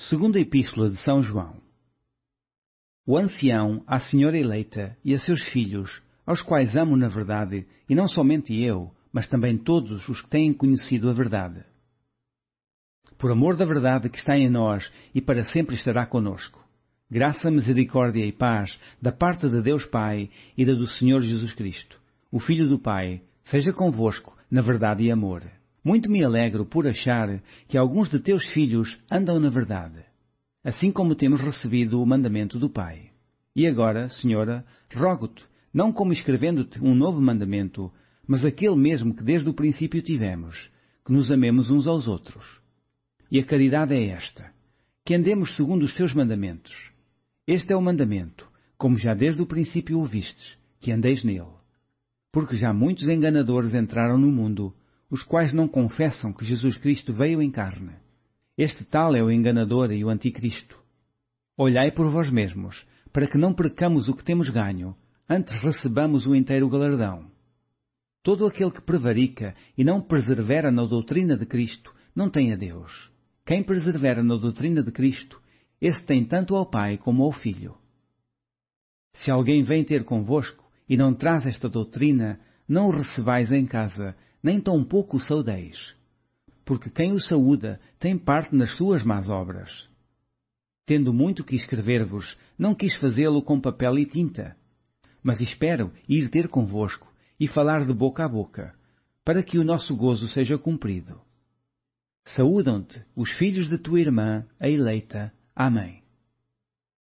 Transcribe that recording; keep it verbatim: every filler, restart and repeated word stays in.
Segunda Epístola de São João. O ancião, à senhora eleita e a seus filhos, aos quais amo na verdade, e não somente eu, mas também todos os que têm conhecido a verdade. Por amor da verdade que está em nós e para sempre estará conosco. Graça, misericórdia e paz da parte de Deus Pai e da do Senhor Jesus Cristo, o Filho do Pai, seja convosco na verdade e amor. Muito me alegro por achar que alguns de teus filhos andam na verdade, assim como temos recebido o mandamento do Pai. E agora, Senhora, rogo-te, não como escrevendo-te um novo mandamento, mas aquele mesmo que desde o princípio tivemos, que nos amemos uns aos outros. E a caridade é esta, que andemos segundo os teus mandamentos. Este é o mandamento, como já desde o princípio o vistes, que andeis nele. Porque já muitos enganadores entraram no mundo, os quais não confessam que Jesus Cristo veio em carne. Este tal é o enganador e o anticristo. Olhai por vós mesmos, para que não percamos o que temos ganho, antes recebamos o inteiro galardão. Todo aquele que prevarica e não persevera na doutrina de Cristo, não tem a Deus. Quem persevera na doutrina de Cristo, esse tem tanto ao Pai como ao Filho. Se alguém vem ter convosco e não traz esta doutrina, não o recebais em casa, nem tampouco o saudeis. Porque quem o saúda tem parte nas suas más obras. Tendo muito que escrever-vos, não quis fazê-lo com papel e tinta. Mas espero ir ter convosco e falar de boca a boca, para que o nosso gozo seja cumprido. Saúdam-te os filhos de tua irmã, a eleita. Amém.